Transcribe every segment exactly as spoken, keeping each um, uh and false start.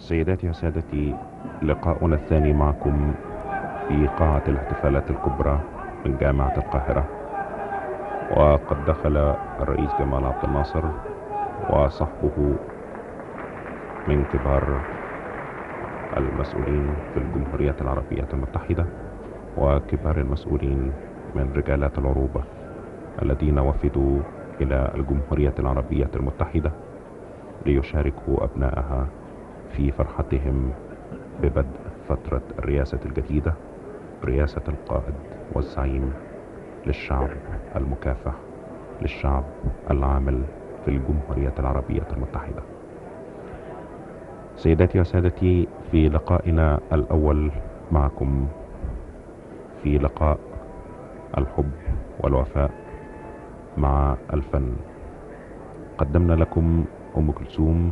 سيداتي وسادتي، لقاؤنا الثاني معكم في قاعة الاحتفالات الكبرى من جامعة القاهرة. وقد دخل الرئيس جمال عبد الناصر وصحبه من كبار المسؤولين في الجمهورية العربية المتحدة وكبار المسؤولين من رجالات العروبة الذين وفدوا إلى الجمهورية العربية المتحدة ليشاركوا أبنائها في فرحتهم ببدء فترة الرئاسة الجديدة، رئاسة القائد والزعيم للشعب المكافح، للشعب العامل في الجمهورية العربية المتحدة. سيداتي وسادتي، في لقائنا الأول معكم، في لقاء الحب والوفاء مع الفن، قدمنا لكم أم كلثوم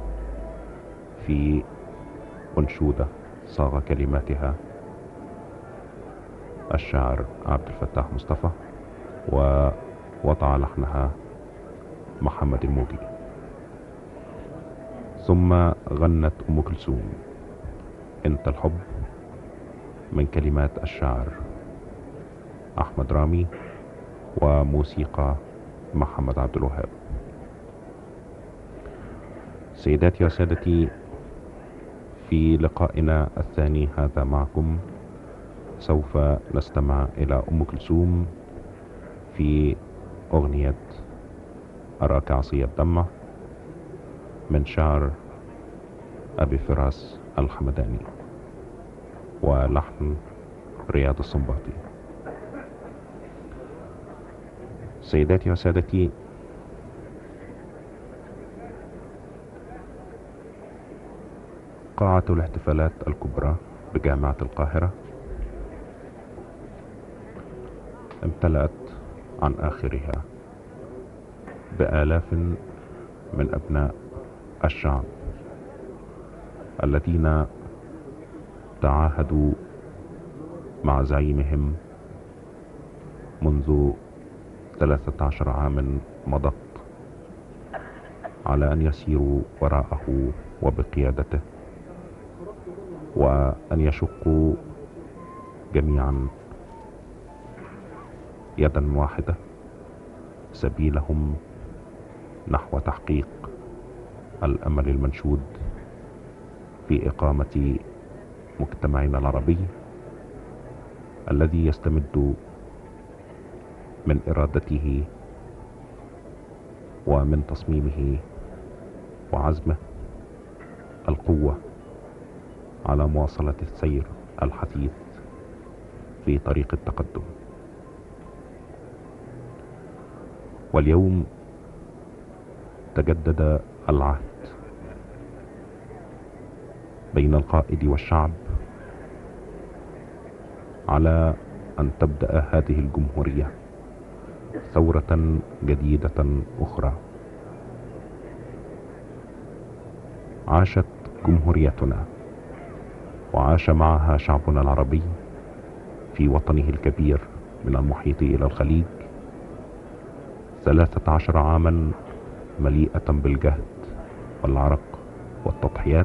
في أنشودة صاغ كلماتها الشاعر عبد الفتاح مصطفى، ووضع لحنها محمد الموجي. ثم غنت أم كلثوم انت الحب من كلمات الشاعر أحمد رامي وموسيقى محمد عبد الوهاب. سيداتي وسادتي، في لقائنا الثاني هذا معكم سوف نستمع إلى أم كلثوم في أغنية أراك عصي الدمع من شعر أبي فراس الحمداني ولحن رياض السنباطي. سيداتي وسادتي، قاعة الاحتفالات الكبرى بجامعة القاهرة امتلأت عن آخرها بآلاف من أبناء الشعب الذين تعاهدوا مع زعيمهم منذ ثلاثة عشر عاما مضت على أن يسيروا وراءه وبقيادته، وأن يشقوا جميعا يدا واحدة سبيلهم نحو تحقيق الأمل المنشود في إقامة مجتمعنا العربي الذي يستمد من إرادته ومن تصميمه وعزمه القوة على مواصلة السير الحثيث في طريق التقدم. واليوم تجدد العهد بين القائد والشعب على أن تبدأ هذه الجمهورية ثورة جديدة أخرى. عاشت جمهوريتنا وعاش معها شعبنا العربي في وطنه الكبير من المحيط إلى الخليج ثلاثة عشر عاما مليئة بالجهد والعرق والتضحيات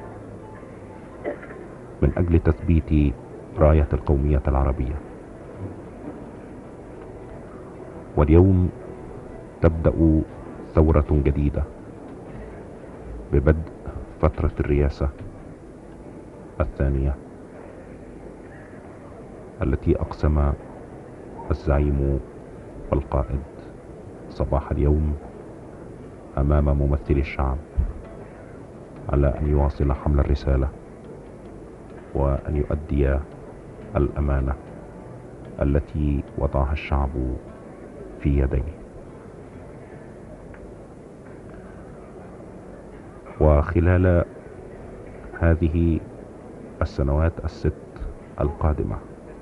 من أجل تثبيت راية القومية العربية. واليوم تبدأ ثورة جديدة ببدء فترة الرئاسة الثانية التي أقسم الزعيم والقائد صباح اليوم أمام ممثلي الشعب على أن يواصل حمل الرسالة وأن يؤدي الأمانة التي وضعها الشعب في يديه. وخلال هذه السنوات الست القادمة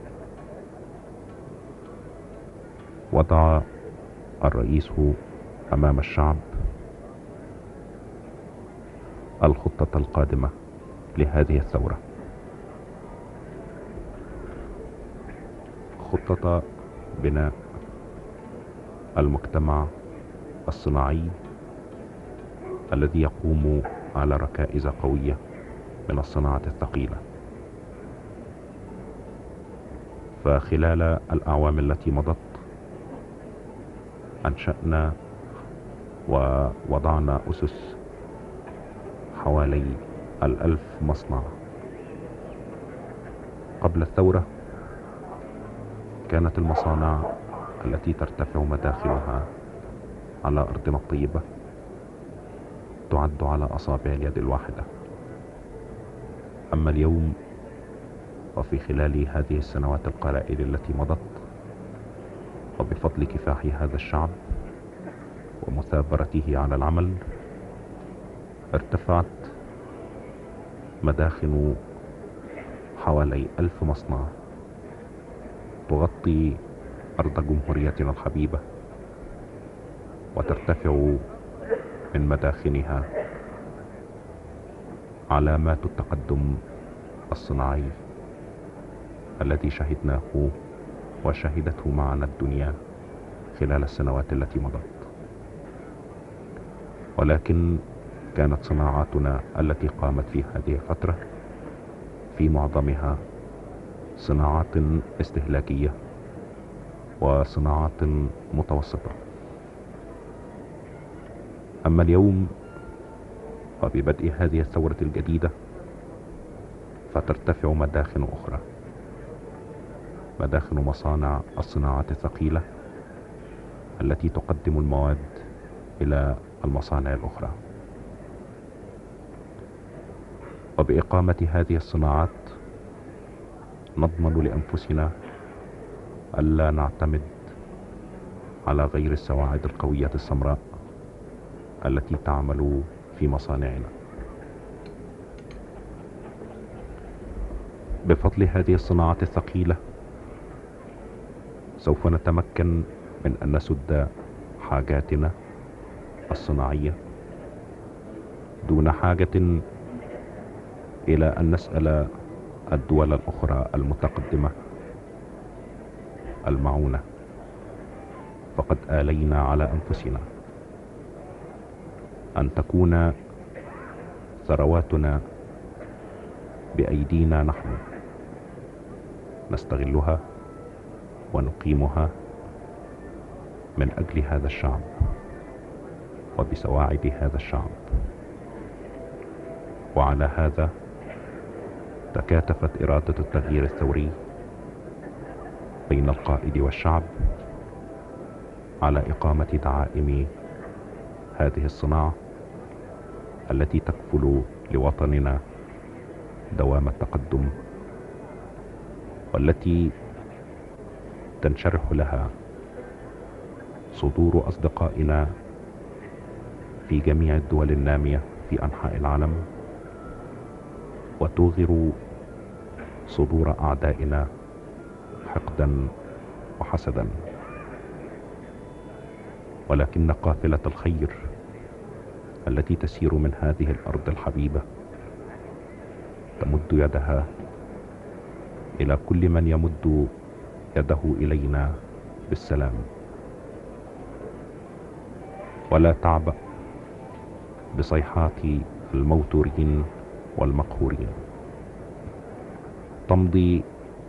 وضع الرئيس أمام الشعب الخطة القادمة لهذه الثورة، خطة بناء المجتمع الصناعي الذي يقوم على ركائز قوية من الصناعة الثقيلة. فخلال الأعوام التي مضت أنشأنا ووضعنا أسس حوالي الألف مصنع. قبل الثورة كانت المصانع التي ترتفع مداخلها على أرضنا الطيبة تعد على أصابع اليد الواحدة. أما اليوم وفي خلال هذه السنوات القلائل التي مضت، وبفضل كفاح هذا الشعب ومثابرته على العمل، ارتفعت مداخن حوالي ألف مصنع تغطي أرض جمهوريتنا الحبيبة، وترتفع من مداخنها علامات التقدم الصناعي الذي شهدناه وشهدته معنا الدنيا خلال السنوات التي مضت. ولكن كانت صناعاتنا التي قامت في هذه الفترة في معظمها صناعات استهلاكية وصناعات متوسطة. أما اليوم وببدء هذه الثورة الجديدة فترتفع مداخن أخرى، مداخن مصانع الصناعات الثقيلة التي تقدم المواد إلى المصانع الأخرى. وبإقامة هذه الصناعات نضمن لأنفسنا ألا نعتمد على غير السواعد القوية السمراء التي تعمل في مصانعنا. بفضل هذه الصناعات الثقيلة سوف نتمكن من أن نسد حاجاتنا الصناعية دون حاجة إلى أن نسأل الدول الأخرى المتقدمة المعونة، فقد آلينا على أنفسنا أن تكون ثرواتنا بأيدينا نحن، نستغلها ونقيمها من أجل هذا الشعب وبسواعد هذا الشعب. وعلى هذا تكاتفت إرادة التغيير الثوري بين القائد والشعب على إقامة دعائم هذه الصناعة التي تكفل لوطننا دوام التقدم، والتي تنشرح لها صدور أصدقائنا في جميع الدول النامية في أنحاء العالم، وتوغر صدور أعدائنا حقدا وحسدا. ولكن قافلة الخير التي تسير من هذه الأرض الحبيبة تمد يدها إلى كل من يمد يده إلينا بالسلام، ولا تعبأ بصيحات الموتورين والمقهورين. تمضي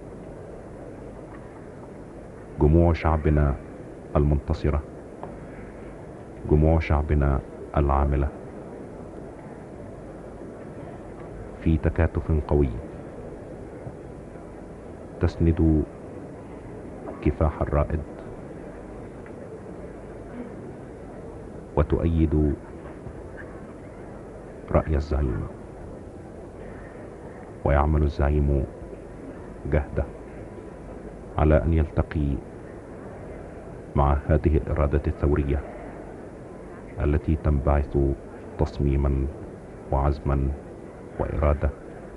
جموع شعبنا المنتصرة، جموع شعبنا العاملة في تكاتف قوي تسند كفاح الرائد وتؤيد رأي الزعيم، ويعمل الزعيم جهده على أن يلتقي مع هذه الإرادة الثورية التي تنبعث تصميما وعزما وإرادة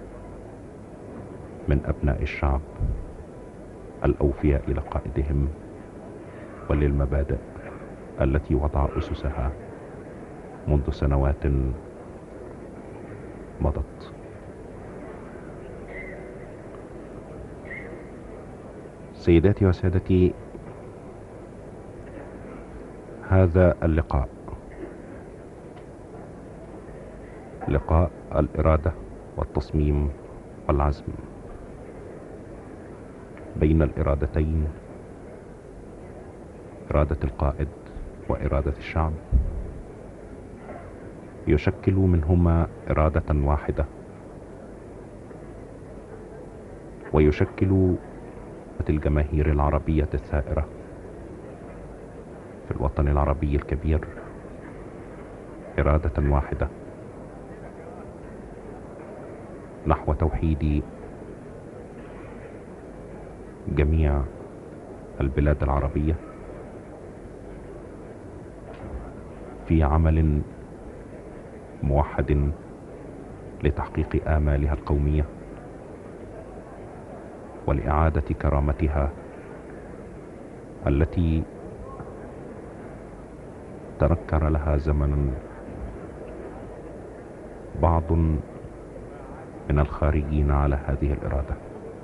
من أبناء الشعب الأوفياء لقائدهم وللمبادئ التي وضع أسسها منذ سنوات مضت. سيداتي وسادتي، هذا اللقاء لقاء الإرادة والتصميم والعزم، بين الإرادتين، إرادة القائد وإرادة الشعب، يشكل منهما إرادة واحدة، ويشكل الجماهير العربية الثائرة في الوطن العربي الكبير إرادة واحدة نحو توحيد جميع البلاد العربية في عمل موحد لتحقيق آمالها القومية ولإعادة كرامتها التي تنكر لها زمنا بعض من الخارجين على هذه الإرادة،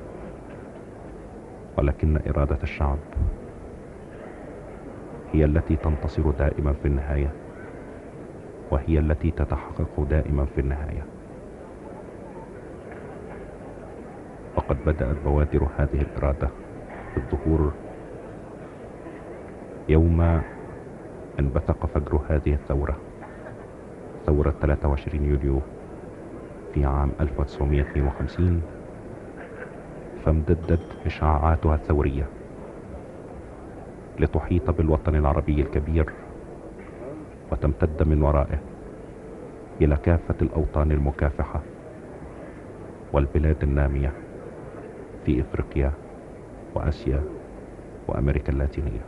ولكن إرادة الشعب هي التي تنتصر دائما في النهاية، وهي التي تتحقق دائما في النهاية. وقد بدأت بوادر هذه الإرادة بالظهور يوم انبثق فجر هذه الثورة، ثورة ثلاثة وعشرين يوليو في عام ألف وتسعمائة واثنين وخمسين، فامتدت إشعاعاتها الثورية لتحيط بالوطن العربي الكبير وتمتد من ورائه إلى كافة الأوطان المكافحة والبلاد النامية في إفريقيا وآسيا وأمريكا اللاتينية.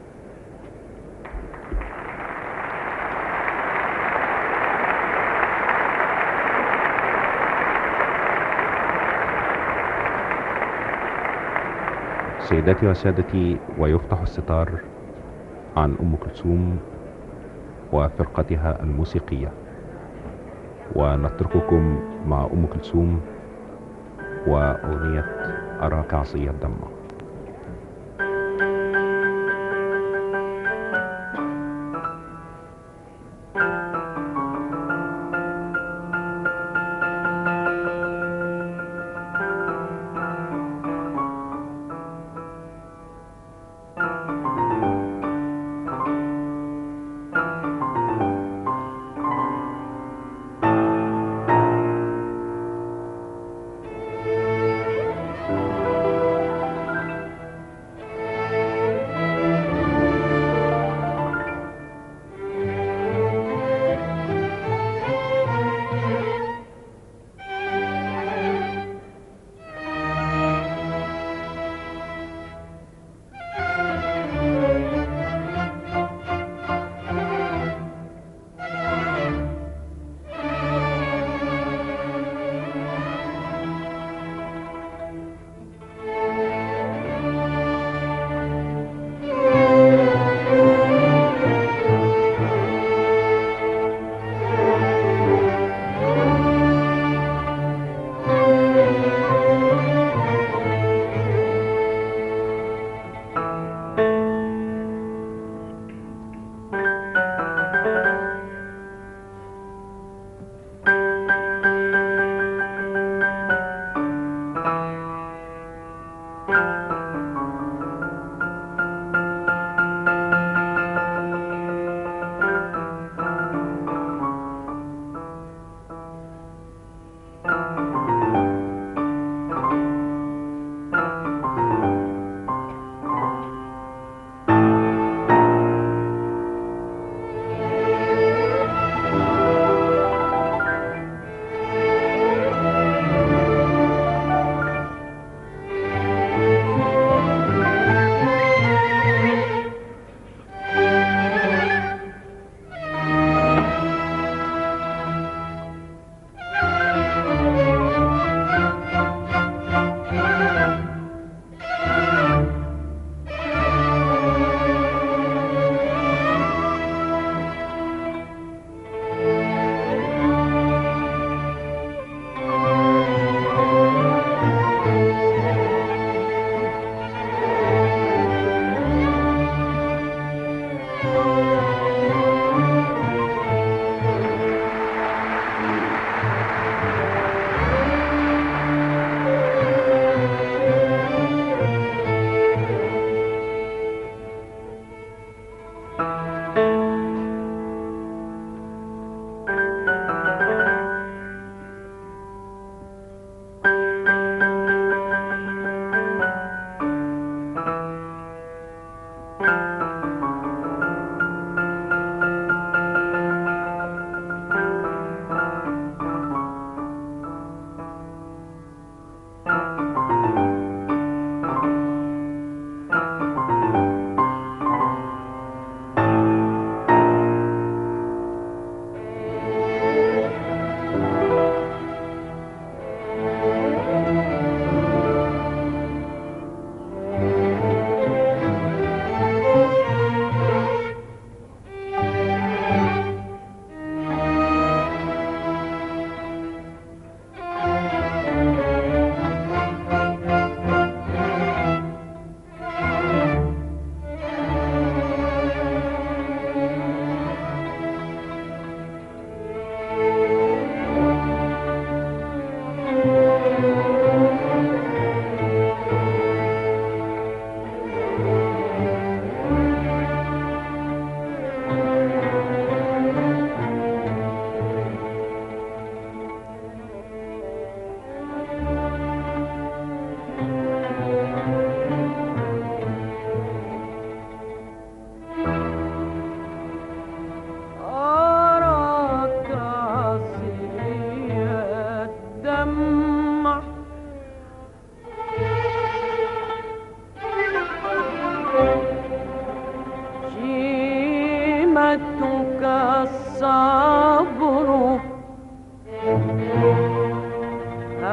سيداتي وسادتي، ويفتح الستار عن أم كلثوم وفرقتها الموسيقية، ونترككم مع أم كلثوم وأغنية أراك عصي الدم.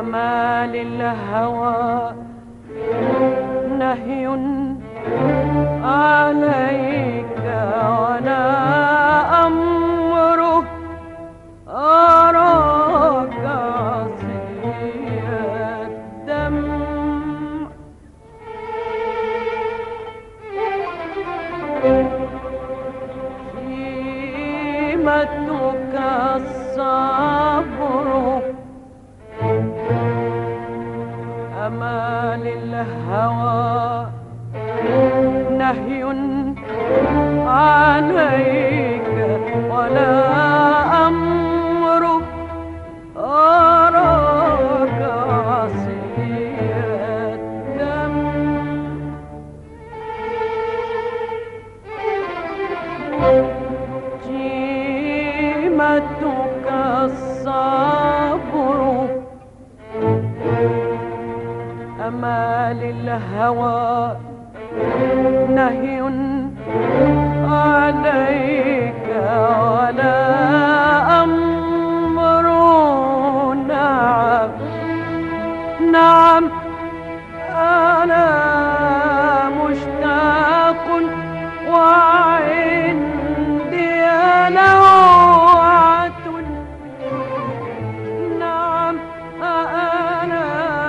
أمال الهوى نهي عليك ولا أمره أراك عصي الدم شيمتك الصبر أمال الهوى نهي عليك ولا أمر أراك عصي الدم جيمتك الصبر أمال الهوى نهي عليك ولا أمر نعم نعم أنا مشتاق وعندي لوعة نعم أنا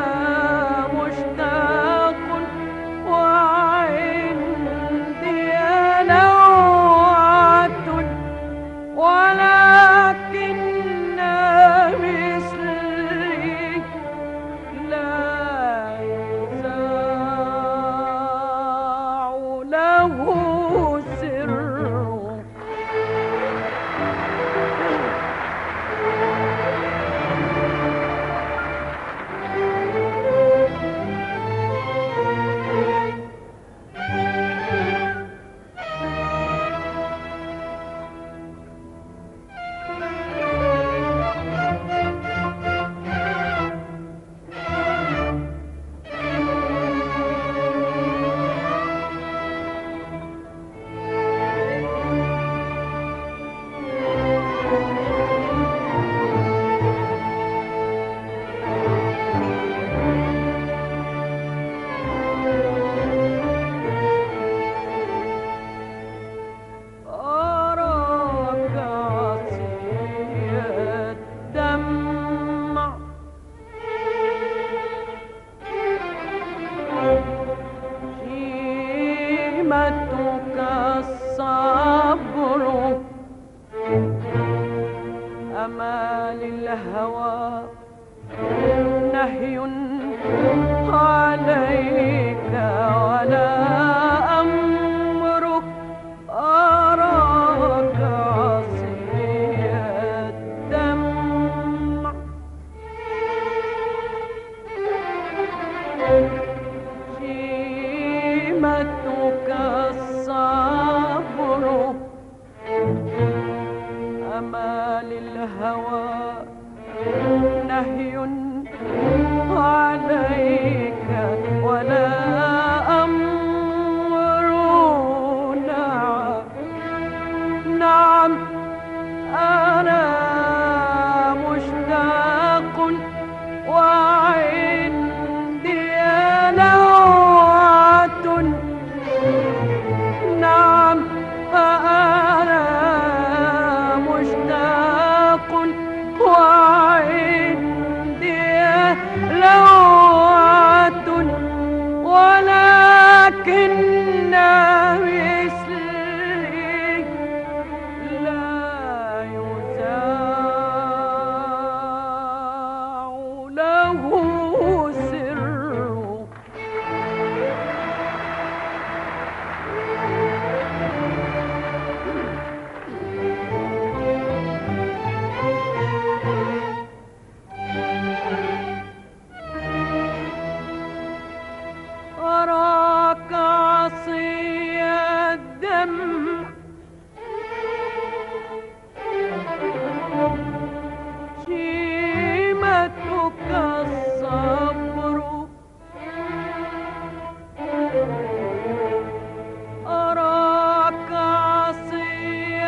مشتاق وعندي لوعة ولكن مثلي لا يزاع له سر شيمتك الصبر أمال الهوى نهي عليك ولا أمر أراك عصي الدم شيمتك الصبر أمال الهوى نهي عليك ولا أمر نعم نعم أنا مشتاق وعندي لوعة نعم فأنا مشتاق وعندي لوعة ولكن مثلي لا يزاع له سر أراك عصي الدم شيمتك الصبر أراك عصي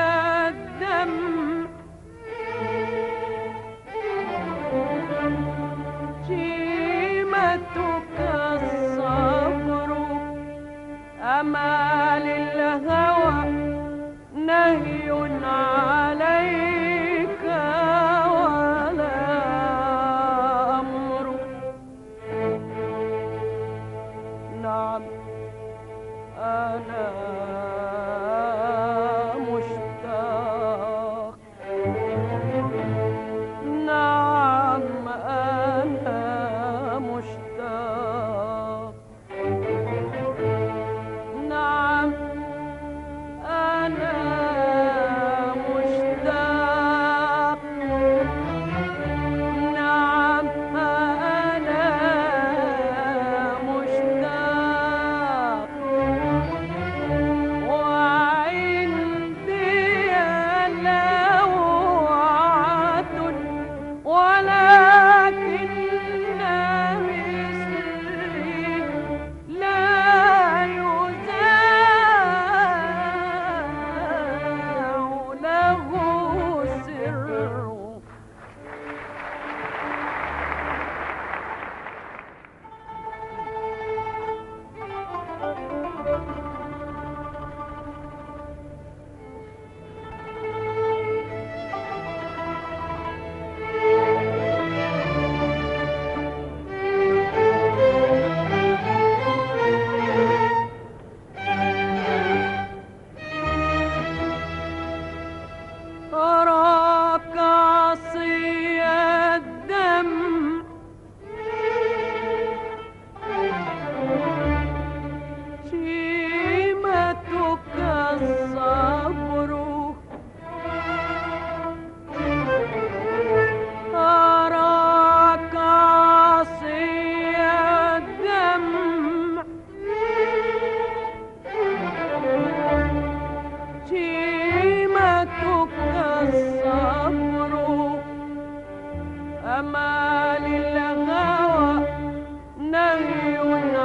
الدم أمان الهوى نهي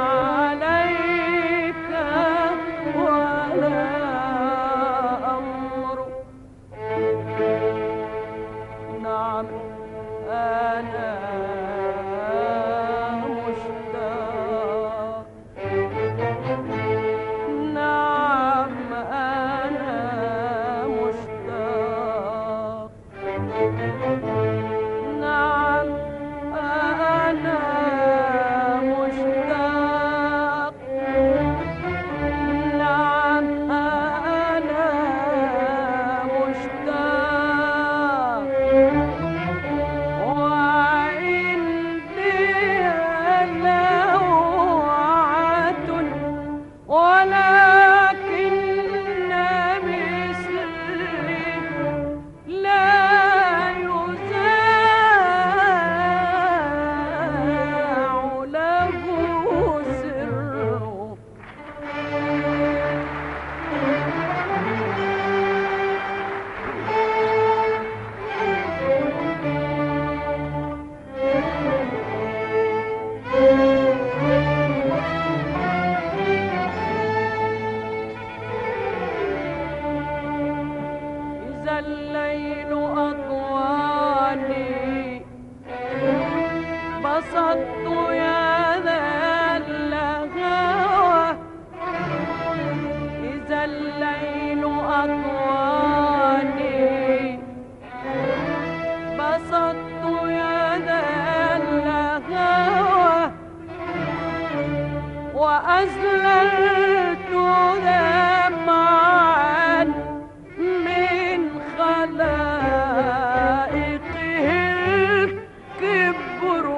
عليك ولا أمر. نعم أنا مشتاق، نعم أنا مشتاق، نعم أنا مشتاق، نعم أنا مشتاق، وعندي لوعة ولكن مثلي لا يذاع له سر. إذا الليل أطواني بسطت يدا الهوى، إذا الليل أطواني بسطت يدا الهوى، وأزللت دمعا من خلائقه الكبر.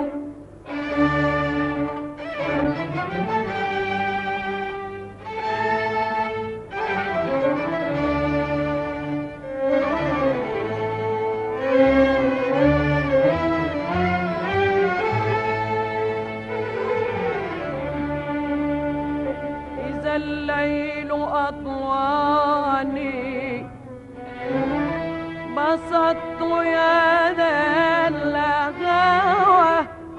إذا الليل أطواني بسطت يدا الهوى،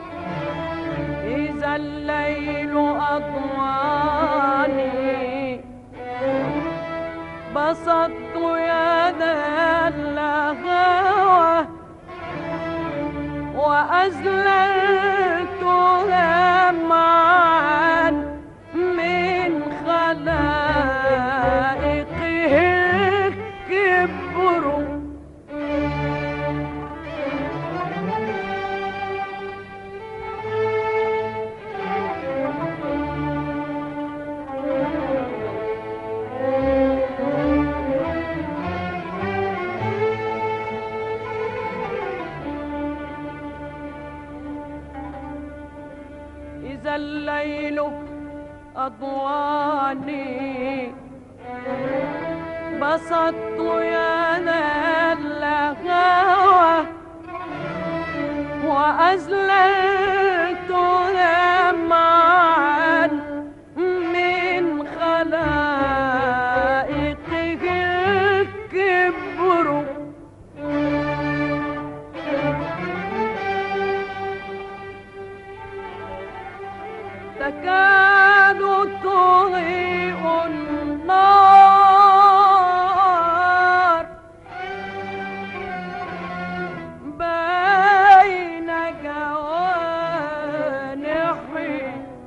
إذا الليل أطواني بسطت يدا الهوى، وأزللت دمعا من خلائقه الكبر. إذا الليل أضواني بسطت يدا الهوى، وأزللت دمعا من خلائقه الكبر. تكاد تضيء النار بين جوانحي،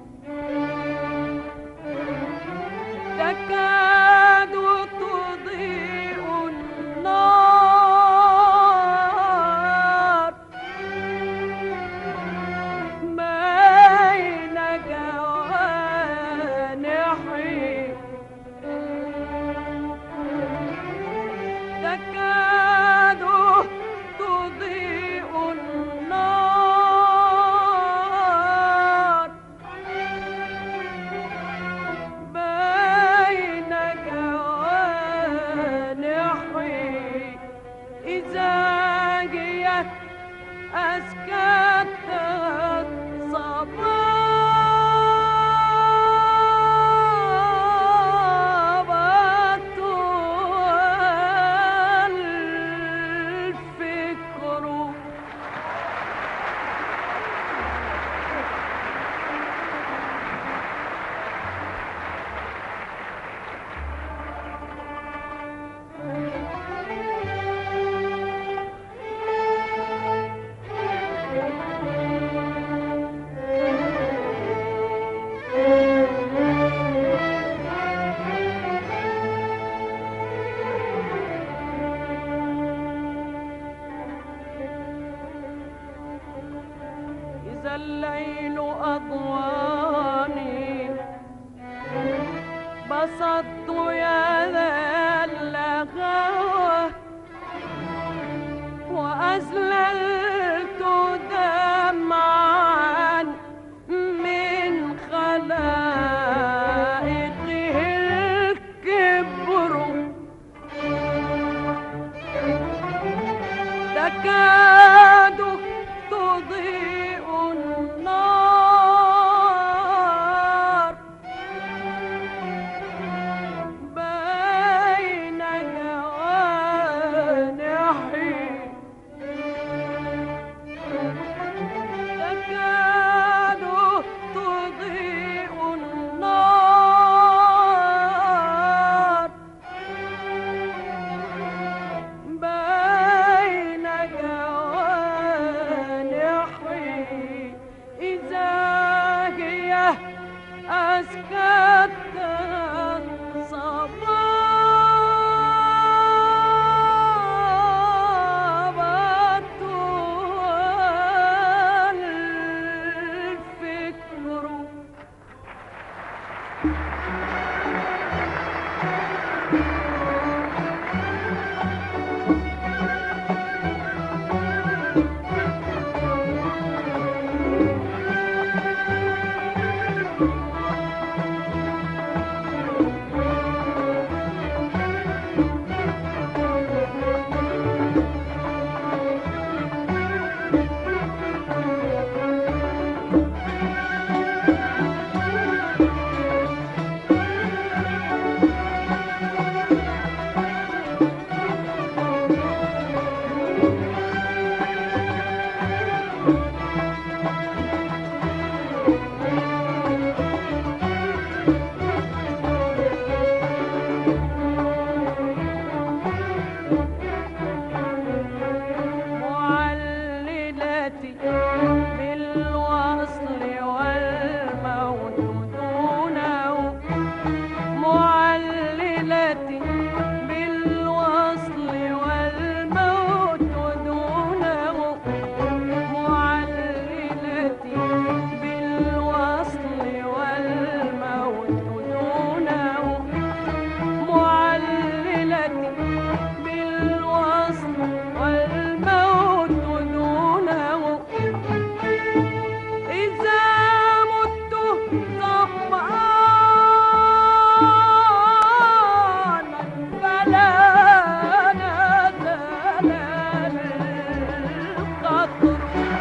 تكاد تضيء النار بين جوانحي، تكاد تضيء النار بين جوانحي، إذا جيت أسكت صبابة والفكر. إذا الليل أضواني بسطت يد الغوى وأزللت دمعا من خلائقه الكبر تكاد تضيء النار بين جوانحي تكاد تضيء النار بين جوانحي إذا هي أسكت صبابت والفكر معللتي بالوصل والموت دونه معللتي بالوصل والموت دونه معللتي بالوصل والموت دونه معللتي بالوصل والموت دونه إذا مت ظمآنا فلا نزال القطر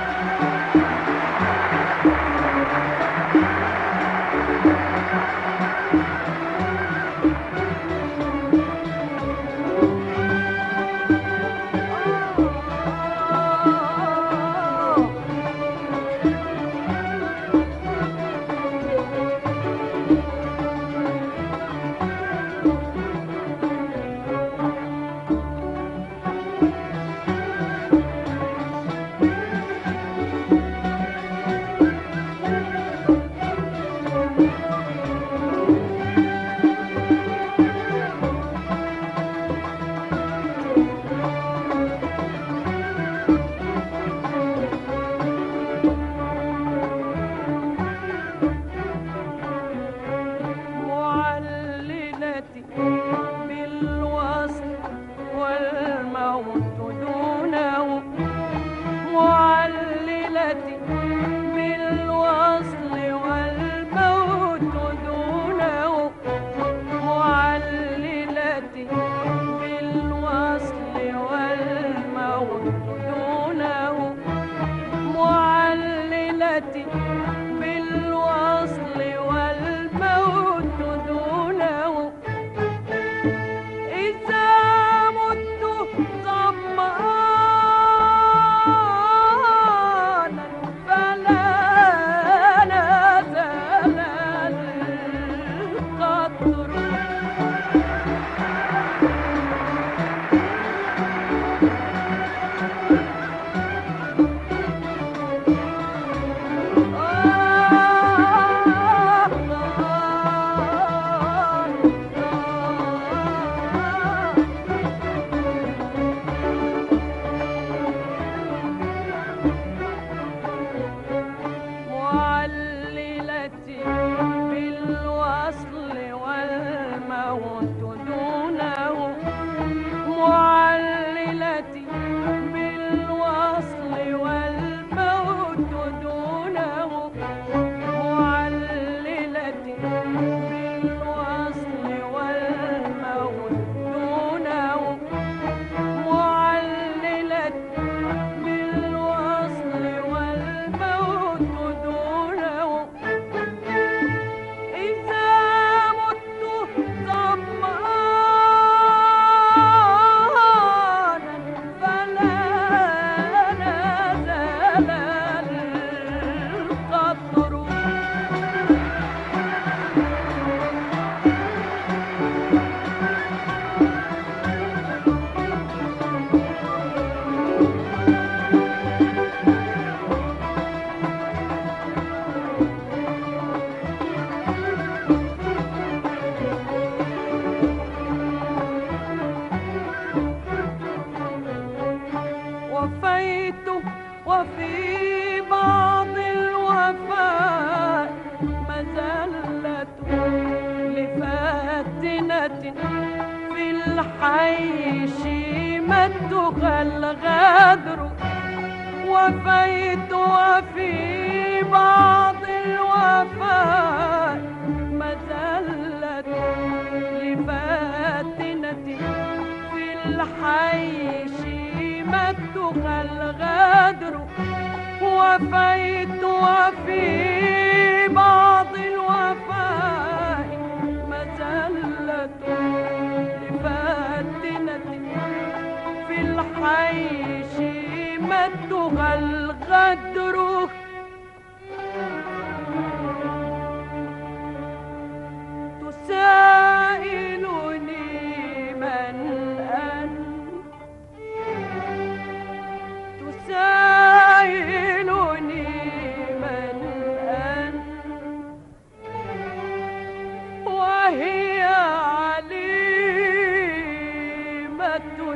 معللتي بالوصل والموت دونه معللتي بالوصل والموت دونه معللتي بالوصل والموت دونه معللتي بالوصل والموت دونه إذا مت ظمآنا فلا نزال القطر آه الحي شيمتها الغدر وفيت وفي بعض الوفاء مذلة لفاتنة في الحي شيمتها الغدر وفيت وفي بعض الوفاء مذلة لفاتنة في الحي شيمتها الغدر تسائلني من أنت تسائلني من أنت وهي عليمة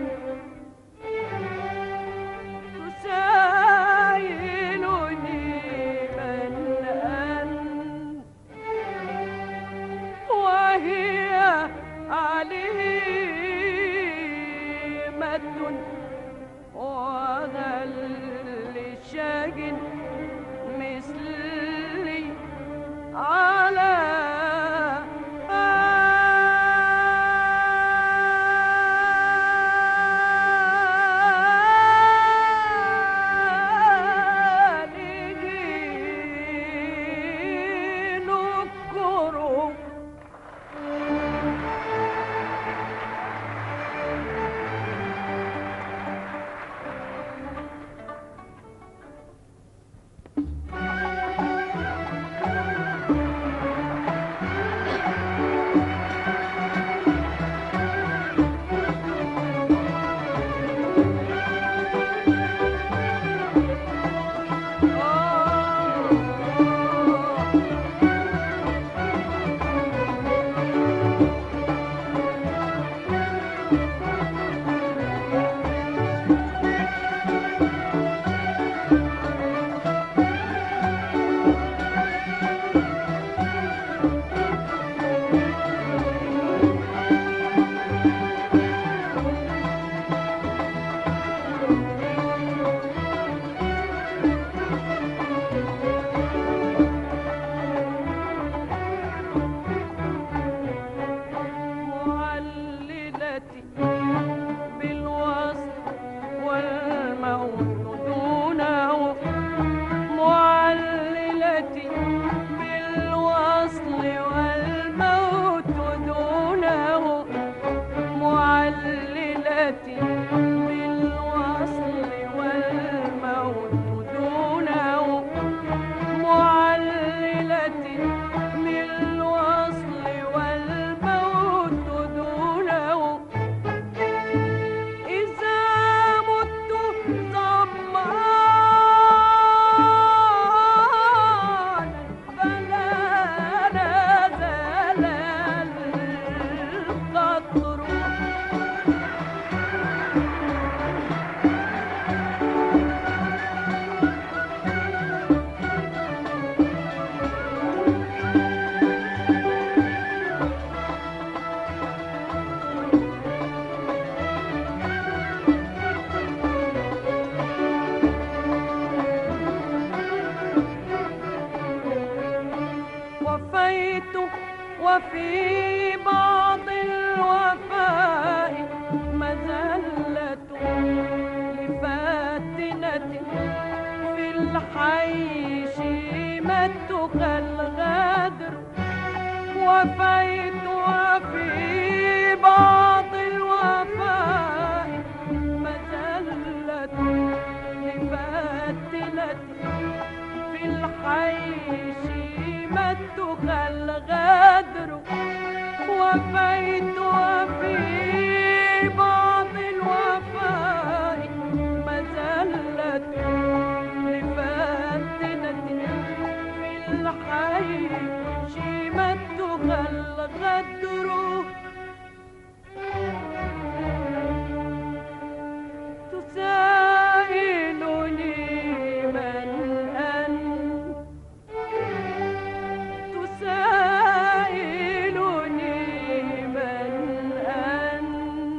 تسائلني من أنت وهي عليمة وهل لشاج مثلي على وفي بعض الوفاء مذلة لفاتنة في الحي شيمتها الغدر وفيت وفي بعض الوفاء مذلة لفاتنة في الحي شيمتها الغدر وفيت وفي بعض الوفاء مذلة لفاتنة في الحي شيمتها الغدر تسائلني من أنت تسائلني من أنت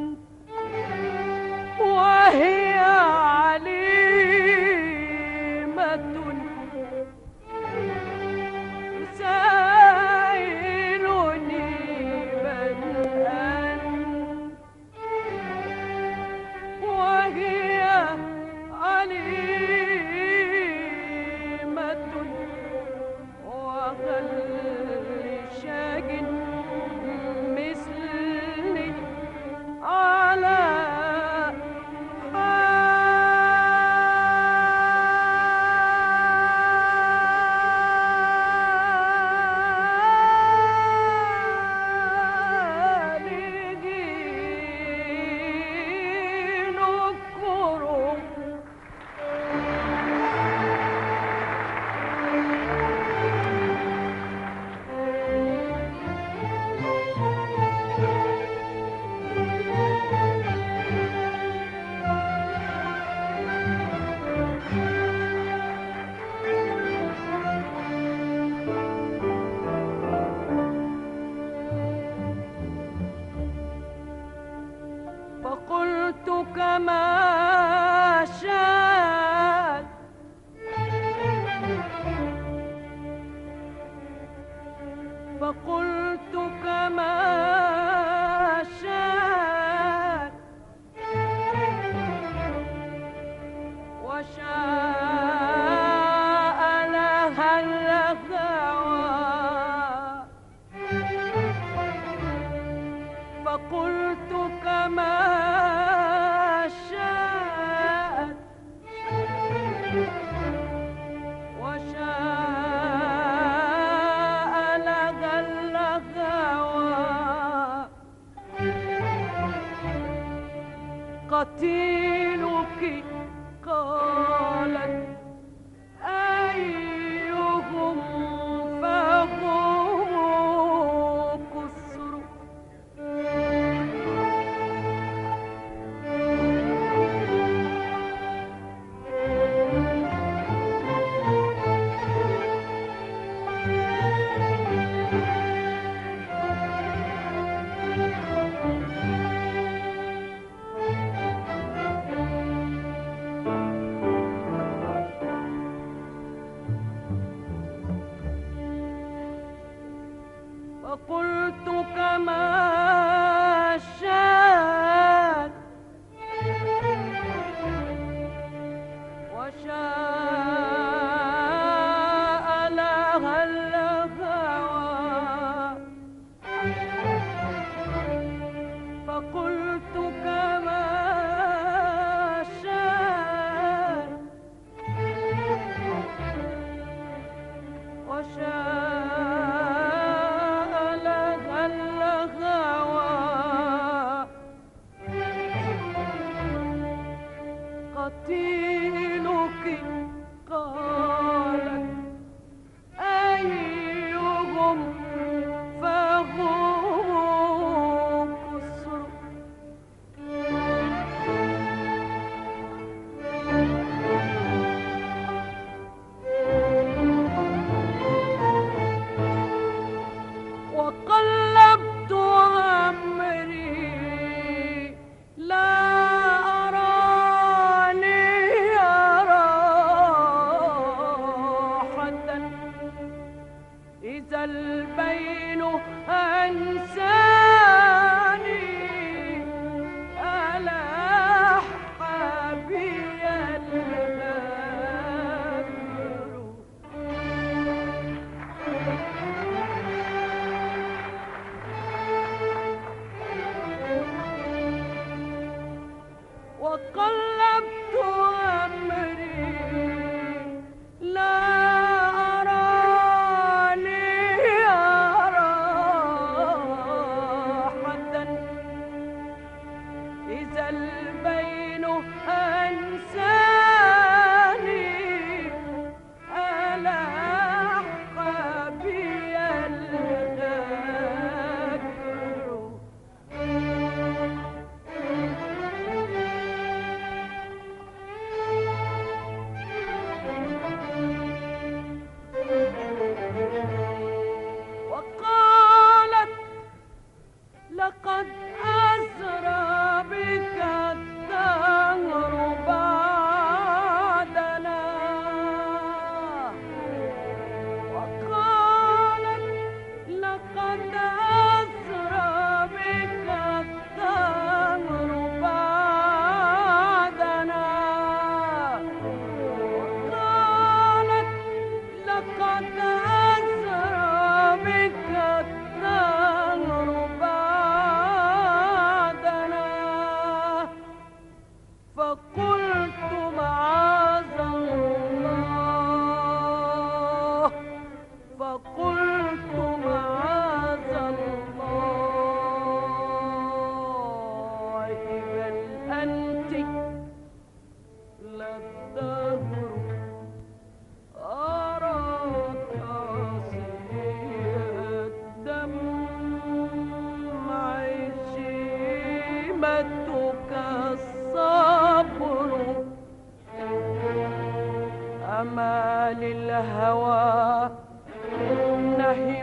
أمال الهوى نهي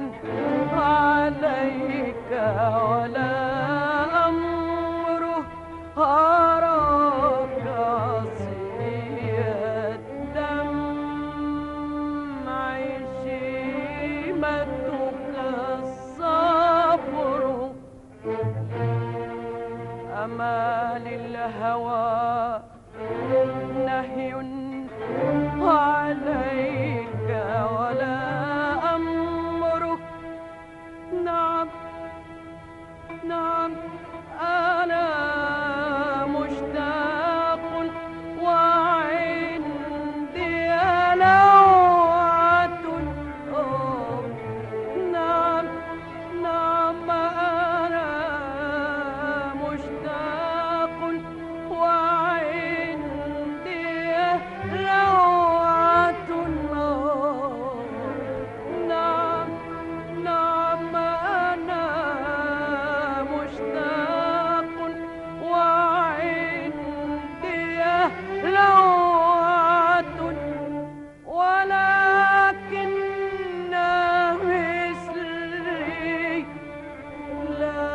عليك ولا أمره أراك صي الدمع شيمتك الصبر أمال الهوى نهي عليك ولا أمرك نعم نعم أنا مشتاق وعندي لوعة آه، نعم نعم أنا مشتاق وعندي لوعة آه، نعم نعم أنا مشتاق وعندي لوعة ولكن مثلي لا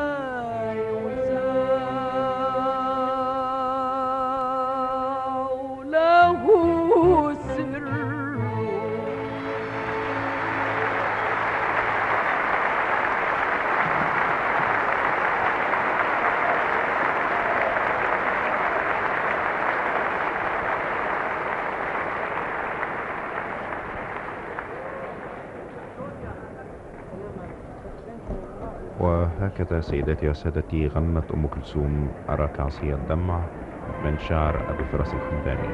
يزال له سر وهكذا سيداتي وسادتي غنت أم كلثوم أراك عصي الدمع من شعر أبي فراس الحمداني.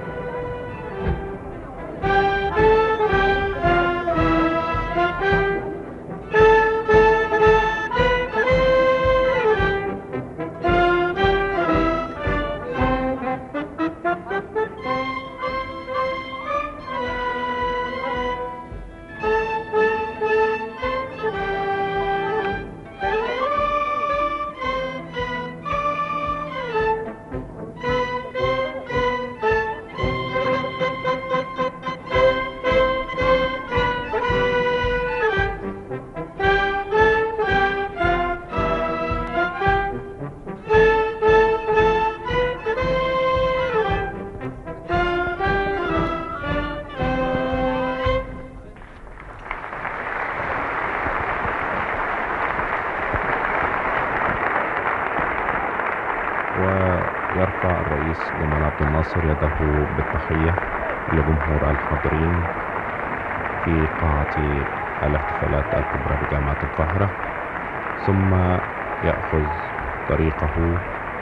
ويرفع الرئيس جمال عبد الناصر يده بالتحية لجمهور الحاضرين في قاعة الاحتفالات الكبرى بجامعة القاهرة، ثم يأخذ طريقه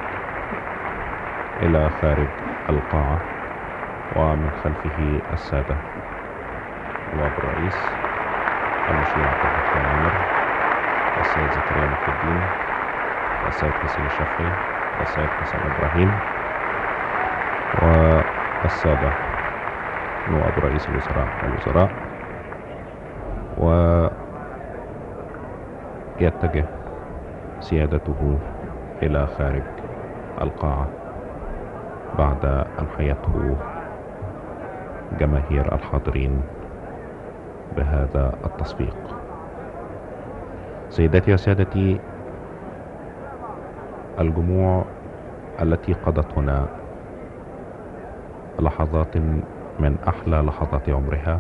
إلى خارج القاعة ومن خلفه السادة نواب الرئيس المشير عبد الفتاح عامر، السيد زكريا محي الدين، السيد حسين الشافعي، السيد حسن إبراهيم، والسادة نواب رئيس الوزراء والوزراء. ويتجه سيادته إلى خارج القاعة بعد أن حيته جماهير الحاضرين بهذا التصفيق. سيداتي وسادتي، الجموع التي قضت هنا لحظات من أحلى لحظات عمرها،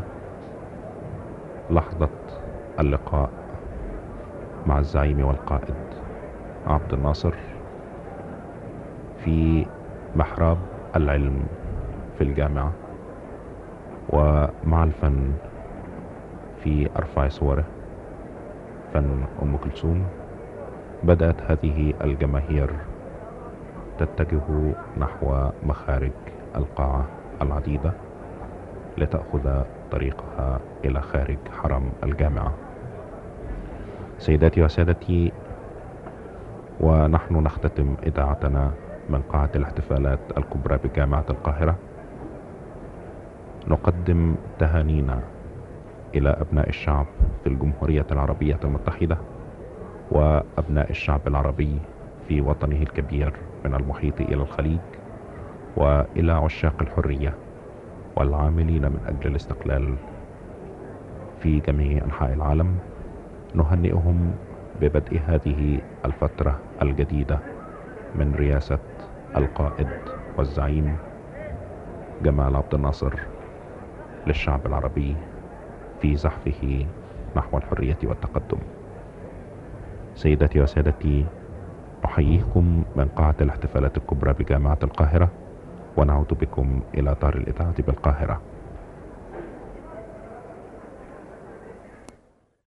لحظة اللقاء مع الزعيم والقائد عبد الناصر في محراب العلم في الجامعة، ومع الفن في أرفع صوره، فن أم كلثوم. بدأت هذه الجماهير تتجه نحو مخارج القاعة العديدة لتأخذ طريقها إلى خارج حرم الجامعة. سيداتي وسادتي، ونحن نختتم إذاعتنا من قاعة الاحتفالات الكبرى بجامعة القاهرة، نقدم تهانينا إلى أبناء الشعب في الجمهورية العربية المتحدة وأبناء الشعب العربي في وطنه الكبير من المحيط إلى الخليج وإلى عشاق الحرية والعاملين من أجل الاستقلال في جميع أنحاء العالم، نهنئهم ببدء هذه الفترة الجديدة من رئاسة القائد والزعيم جمال عبد الناصر للشعب العربي في زحفه نحو الحرية والتقدم. سيداتي وسادتي، أحييكم من قاعة الاحتفالات الكبرى بجامعة القاهرة، ونعود بكم إلى دار الإذاعة بالقاهرة.